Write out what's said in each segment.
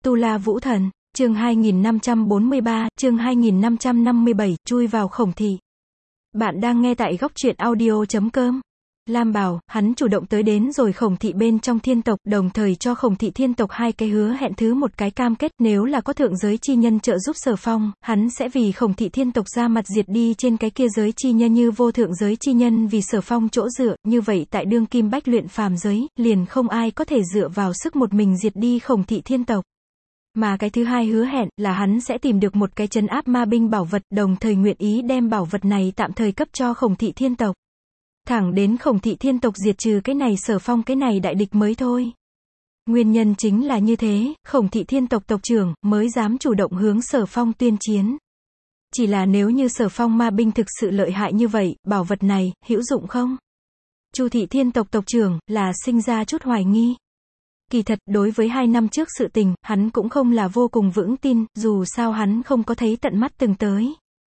Tu La Vũ Thần, chương 2543, chương 2557, chui vào Khổng thị. Bạn đang nghe tại góc truyện audio.com. Lam Bảo, hắn chủ động tới đến rồi Khổng thị bên trong thiên tộc, đồng thời cho Khổng thị thiên tộc hai cái hứa hẹn, thứ một cái cam kết, nếu là có thượng giới chi nhân trợ giúp Sở Phong, hắn sẽ vì Khổng thị thiên tộc ra mặt diệt đi trên cái kia giới chi nhân, như vô thượng giới chi nhân vì Sở Phong chỗ dựa, như vậy tại đương kim bách luyện phàm giới, liền không ai có thể dựa vào sức một mình diệt đi Khổng thị thiên tộc. Mà cái thứ hai hứa hẹn là hắn sẽ tìm được một cái trấn áp ma binh bảo vật, đồng thời nguyện ý đem bảo vật này tạm thời cấp cho Khổng thị thiên tộc. Thẳng đến Khổng thị thiên tộc diệt trừ cái này Sở Phong, cái này đại địch mới thôi. Nguyên nhân chính là như thế, Khổng thị thiên tộc tộc trưởng mới dám chủ động hướng Sở Phong tuyên chiến. Chỉ là nếu như Sở Phong ma binh thực sự lợi hại như vậy, bảo vật này hữu dụng không? Chu thị thiên tộc tộc trưởng là sinh ra chút hoài nghi. Kỳ thật, đối với 2 năm trước sự tình, hắn cũng không là vô cùng vững tin, dù sao hắn không có thấy tận mắt từng tới.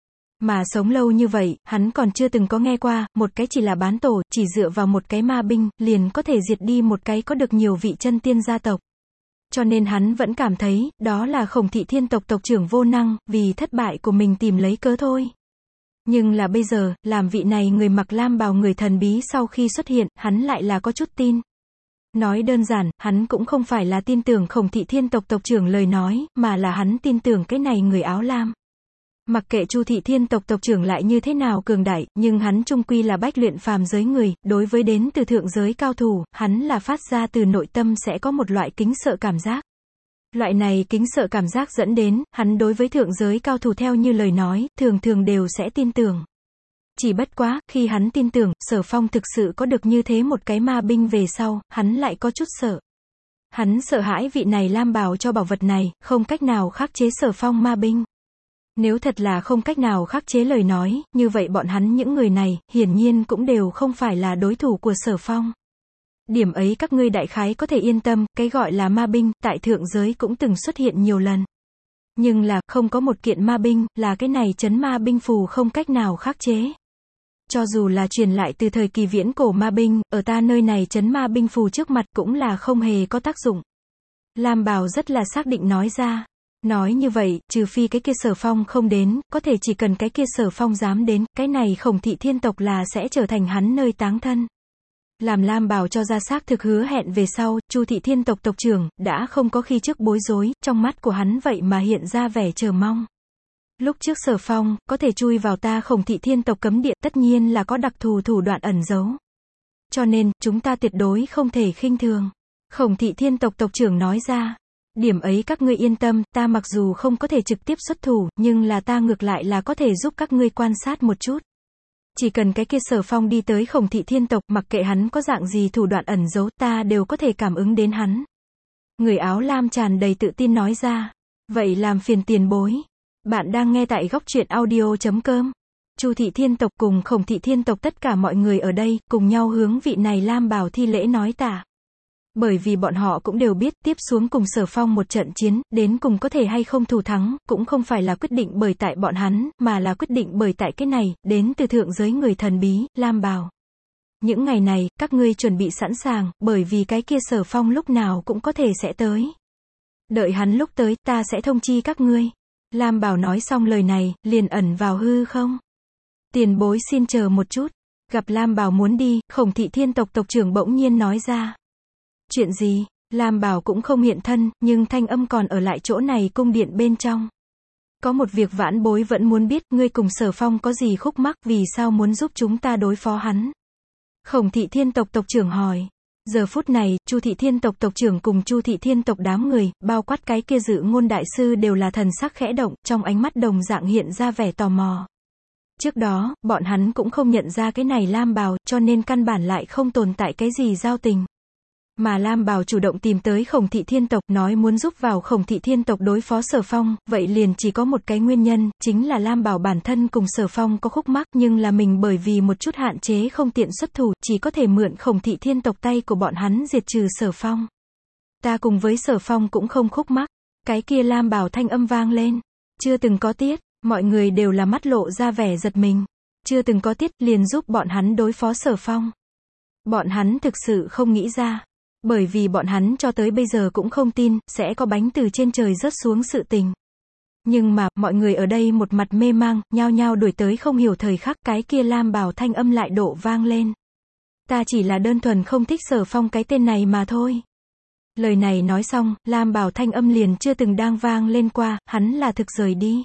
Mà sống lâu như vậy, hắn còn chưa từng có nghe qua, một cái chỉ là bán tổ, chỉ dựa vào một cái ma binh, liền có thể diệt đi một cái có được nhiều vị chân tiên gia tộc. Cho nên hắn vẫn cảm thấy, đó là Khổng thị thiên tộc tộc trưởng vô năng, vì thất bại của mình tìm lấy cớ thôi. Nhưng là bây giờ, làm vị này người mặc lam bào người thần bí sau khi xuất hiện, hắn lại là có chút tin. Nói đơn giản, hắn cũng không phải là tin tưởng Khổng thị thiên tộc tộc trưởng lời nói, mà là hắn tin tưởng cái này người áo lam. Mặc kệ Chu thị thiên tộc tộc trưởng lại như thế nào cường đại, nhưng hắn chung quy là bách luyện phàm giới người, đối với đến từ thượng giới cao thủ, hắn là phát ra từ nội tâm sẽ có một loại kính sợ cảm giác. Loại này kính sợ cảm giác dẫn đến, hắn đối với thượng giới cao thủ theo như lời nói, thường thường đều sẽ tin tưởng. Chỉ bất quá, khi hắn tin tưởng, Sở Phong thực sự có được như thế một cái ma binh về sau, hắn lại có chút sợ. Hắn sợ hãi vị này lam bào cho bảo vật này, không cách nào khắc chế Sở Phong ma binh. Nếu thật là không cách nào khắc chế lời nói, như vậy bọn hắn những người này, hiển nhiên cũng đều không phải là đối thủ của Sở Phong. Điểm ấy các ngươi đại khái có thể yên tâm, cái gọi là ma binh, tại thượng giới cũng từng xuất hiện nhiều lần. Nhưng là, không có một kiện ma binh, là cái này trấn ma binh phù không cách nào khắc chế. Cho dù là truyền lại từ thời kỳ viễn cổ ma binh, ở ta nơi này trấn ma binh phù trước mặt cũng là không hề có tác dụng. Lam Bào rất là xác định nói ra. Nói như vậy, trừ phi cái kia Sở Phong không đến, có thể chỉ cần cái kia Sở Phong dám đến, cái này Khổng thị thiên tộc là sẽ trở thành hắn nơi táng thân. Làm Lam Bào cho ra xác thực hứa hẹn về sau, Chu thị thiên tộc tộc trưởng đã không có khi trước bối rối, trong mắt của hắn vậy mà hiện ra vẻ chờ mong. Lúc trước Sở Phong có thể chui vào ta Khổng thị thiên tộc cấm địa, tất nhiên là có đặc thù thủ đoạn ẩn giấu. Cho nên, chúng ta tuyệt đối không thể khinh thường. Khổng thị thiên tộc tộc trưởng nói ra. Điểm ấy các ngươi yên tâm, ta mặc dù không có thể trực tiếp xuất thủ, nhưng là ta ngược lại là có thể giúp các ngươi quan sát một chút. Chỉ cần cái kia Sở Phong đi tới Khổng thị thiên tộc, mặc kệ hắn có dạng gì thủ đoạn ẩn giấu, ta đều có thể cảm ứng đến hắn. Người áo lam tràn đầy tự tin nói ra. Vậy làm phiền tiền bối. Bạn đang nghe tại góc truyện audio.com. Chu thị thiên tộc cùng Khổng thị thiên tộc tất cả mọi người ở đây, cùng nhau hướng vị này lam bào thi lễ nói tạ. Bởi vì bọn họ cũng đều biết, tiếp xuống cùng Sở Phong một trận chiến, đến cùng có thể hay không thủ thắng, cũng không phải là quyết định bởi tại bọn hắn, mà là quyết định bởi tại cái này, đến từ thượng giới người thần bí, lam bào. Những ngày này, các ngươi chuẩn bị sẵn sàng, bởi vì cái kia Sở Phong lúc nào cũng có thể sẽ tới. Đợi hắn lúc tới, ta sẽ thông chi các ngươi. Lam Bảo nói xong lời này, liền ẩn vào hư không. Tiền bối xin chờ một chút. Gặp Lam Bảo muốn đi, Khổng thị thiên tộc tộc trưởng bỗng nhiên nói ra. Chuyện gì? Lam Bảo cũng không hiện thân, nhưng thanh âm còn ở lại chỗ này cung điện bên trong. Có một việc vãn bối vẫn muốn biết, ngươi cùng Sở Phong có gì khúc mắc, vì sao muốn giúp chúng ta đối phó hắn? Khổng thị thiên tộc tộc trưởng hỏi. Giờ phút này, Chu thị thiên tộc tộc trưởng cùng Chu thị thiên tộc đám người, bao quát cái kia Dự Ngôn đại sư đều là thần sắc khẽ động, trong ánh mắt đồng dạng hiện ra vẻ tò mò. Trước đó, bọn hắn cũng không nhận ra cái này lam bào, cho nên căn bản lại không tồn tại cái gì giao tình. Mà lam bào chủ động tìm tới Khổng thị thiên tộc, nói muốn giúp vào Khổng thị thiên tộc đối phó Sở Phong, vậy liền chỉ có một cái nguyên nhân, chính là lam bào bản thân cùng Sở Phong có khúc mắc, nhưng là mình bởi vì một chút hạn chế không tiện xuất thủ, chỉ có thể mượn Khổng thị thiên tộc tay của bọn hắn diệt trừ Sở Phong. Ta cùng với Sở Phong cũng không khúc mắc. Cái kia lam bào thanh âm vang lên. Chưa từng có tiết, mọi người đều là mắt lộ ra vẻ giật mình. Chưa từng có tiết, liền giúp bọn hắn đối phó Sở Phong. Bọn hắn thực sự không nghĩ ra. Bởi vì bọn hắn cho tới bây giờ cũng không tin, sẽ có bánh từ trên trời rớt xuống sự tình. Nhưng mà, mọi người ở đây một mặt mê mang, nhao nhao đuổi tới không hiểu thời khắc, cái kia lam bào thanh âm lại độ vang lên. Ta chỉ là đơn thuần không thích Sở Phong cái tên này mà thôi. Lời này nói xong, lam bào thanh âm liền chưa từng đang vang lên qua, hắn là thực rời đi.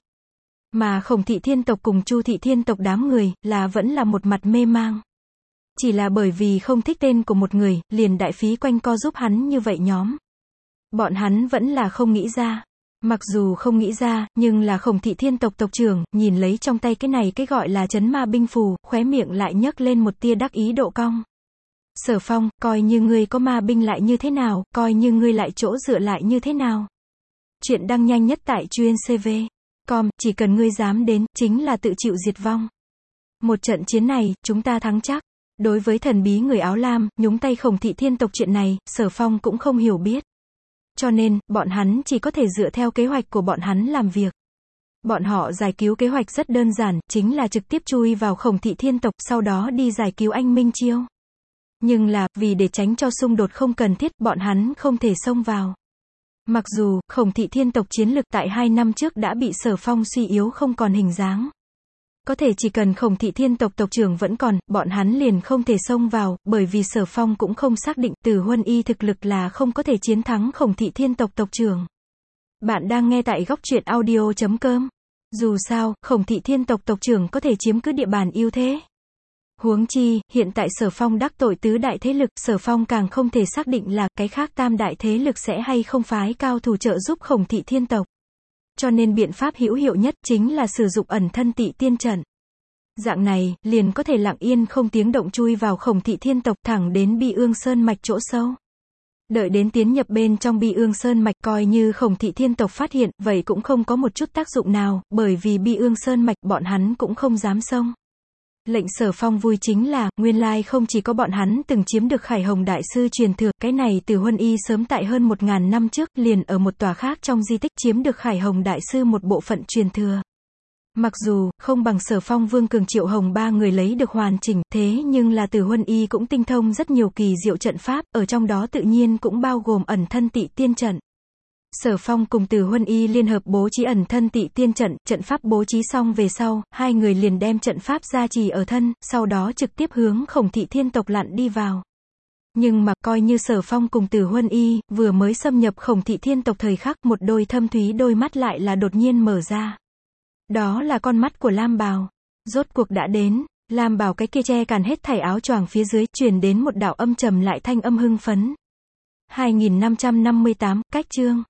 Mà Khổng Thị Thiên tộc cùng Chu Thị Thiên tộc đám người, vẫn là một mặt mê mang. Chỉ là bởi vì không thích tên của một người, liền đại phí quanh co giúp hắn như vậy nhóm. Bọn hắn vẫn là không nghĩ ra. Mặc dù không nghĩ ra, nhưng là Khổng Thị Thiên tộc tộc trưởng, nhìn lấy trong tay cái này cái gọi là trấn ma binh phù, khóe miệng lại nhấc lên một tia đắc ý độ cong. Sở Phong, coi như ngươi có ma binh lại như thế nào, coi như ngươi lại chỗ dựa lại như thế nào. Chuyện đăng nhanh nhất tại chuyên CV.com, chỉ cần ngươi dám đến, chính là tự chịu diệt vong. Một trận chiến này, chúng ta thắng chắc. Đối với thần bí người áo lam, nhúng tay Khổng Thị Thiên tộc chuyện này, Sở Phong cũng không hiểu biết. Cho nên, bọn hắn chỉ có thể dựa theo kế hoạch của bọn hắn làm việc. Bọn họ giải cứu kế hoạch rất đơn giản, chính là trực tiếp chui vào Khổng Thị Thiên tộc, sau đó đi giải cứu anh Minh Chiêu. Nhưng là, vì để tránh cho xung đột không cần thiết, bọn hắn không thể xông vào. Mặc dù, Khổng Thị Thiên tộc chiến lực tại 2 năm trước đã bị Sở Phong suy yếu không còn hình dáng. Có thể chỉ cần Khổng Thị Thiên tộc tộc trưởng vẫn còn, bọn hắn liền không thể xông vào, bởi vì Sở Phong cũng không xác định Từ Huân Y thực lực là không có thể chiến thắng Khổng Thị Thiên tộc tộc trưởng. Bạn đang nghe tại góc truyện audio.com. Dù sao, Khổng Thị Thiên tộc tộc trưởng có thể chiếm cứ địa bàn ưu thế. Huống chi, hiện tại Sở Phong đắc tội tứ đại thế lực, Sở Phong càng không thể xác định là cái khác tam đại thế lực sẽ hay không phái cao thủ trợ giúp Khổng Thị Thiên tộc. Cho nên biện pháp hữu hiệu nhất chính là sử dụng ẩn thân tị tiên trận. Dạng này, liền có thể lặng yên không tiếng động chui vào Khổng Thị Thiên tộc thẳng đến Bi Ương Sơn mạch chỗ sâu. Đợi đến tiến nhập bên trong Bi Ương Sơn mạch, coi như Khổng Thị Thiên tộc phát hiện, vậy cũng không có một chút tác dụng nào, bởi vì Bi Ương Sơn mạch bọn hắn cũng không dám xông. Lệnh Sở Phong vui chính là, nguyên lai không chỉ có bọn hắn từng chiếm được Khải Hồng Đại Sư truyền thừa, cái này Từ Huân Y sớm tại hơn 1000 năm trước, liền ở một tòa khác trong di tích chiếm được Khải Hồng Đại Sư một bộ phận truyền thừa. Mặc dù, không bằng Sở Phong Vương Cường Triệu Hồng ba người lấy được hoàn chỉnh, thế nhưng là Từ Huân Y cũng tinh thông rất nhiều kỳ diệu trận pháp, ở trong đó tự nhiên cũng bao gồm ẩn thân tị tiên trận. Sở Phong cùng Từ Huân Y liên hợp bố trí ẩn thân tị tiên trận, trận pháp bố trí xong về sau, hai người liền đem trận pháp gia trì ở thân, sau đó trực tiếp hướng Khổng Thị Thiên tộc lặn đi vào. Nhưng mà, coi như Sở Phong cùng Từ Huân Y, vừa mới xâm nhập Khổng Thị Thiên tộc thời khắc, một đôi thâm thúy đôi mắt lại là đột nhiên mở ra. Đó là con mắt của Lam Bào. Rốt cuộc đã đến, Lam Bào cái kia che càn hết thảy áo choàng phía dưới, truyền đến một đạo âm trầm lại thanh âm hưng phấn. 2558, cách chương.